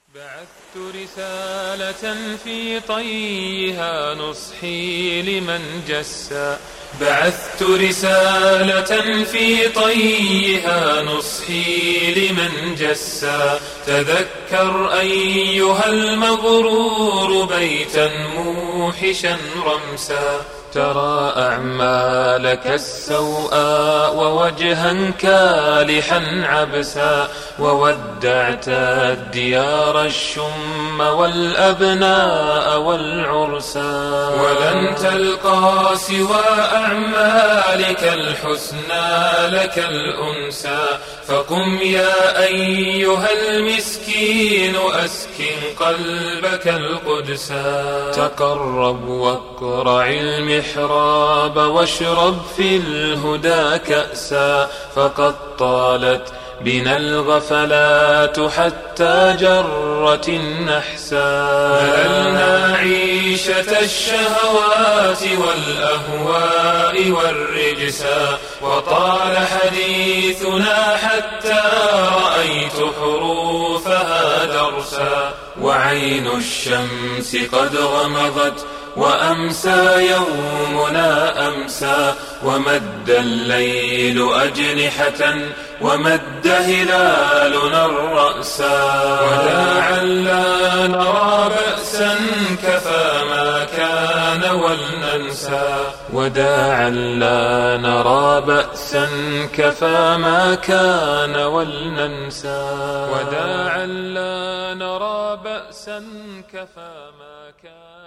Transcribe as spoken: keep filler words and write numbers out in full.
بعثت رسالة في طيها نصحي لمن جسى بعثت رسالة في طيها نصحي لمن جسى تذكر أيها المغرور بيتا موحشا رمسا ترى أعمالك السوءاء ووجها كالحا عبسا وودعت الديار الشم والأبناء والعرسا ولن تلقى سوى أعمالك الحسنى لك الأنسى فقم يا أيها المسكين أسكن قلبك القدسا تقرب واقرع المحراب واشرب في الهدى كأسا فقد طالت بنا الغفلات حتى جرت النحسا مللنا عيشة الشهوات والأهواء والرجسا وطال حديثنا حتى رأيت حروفها درسا وعين الشمس قد غمضت وأمسى يومنا أمسى ومد الليل أجنحة ومد هلالنا الرأسا وداعا لا نرى بأسا كفى ما كان ولننسى وداعا لا نرى بأسا كفى ما كان ولننسى وداعا لا نرى بأسا كفى ما كان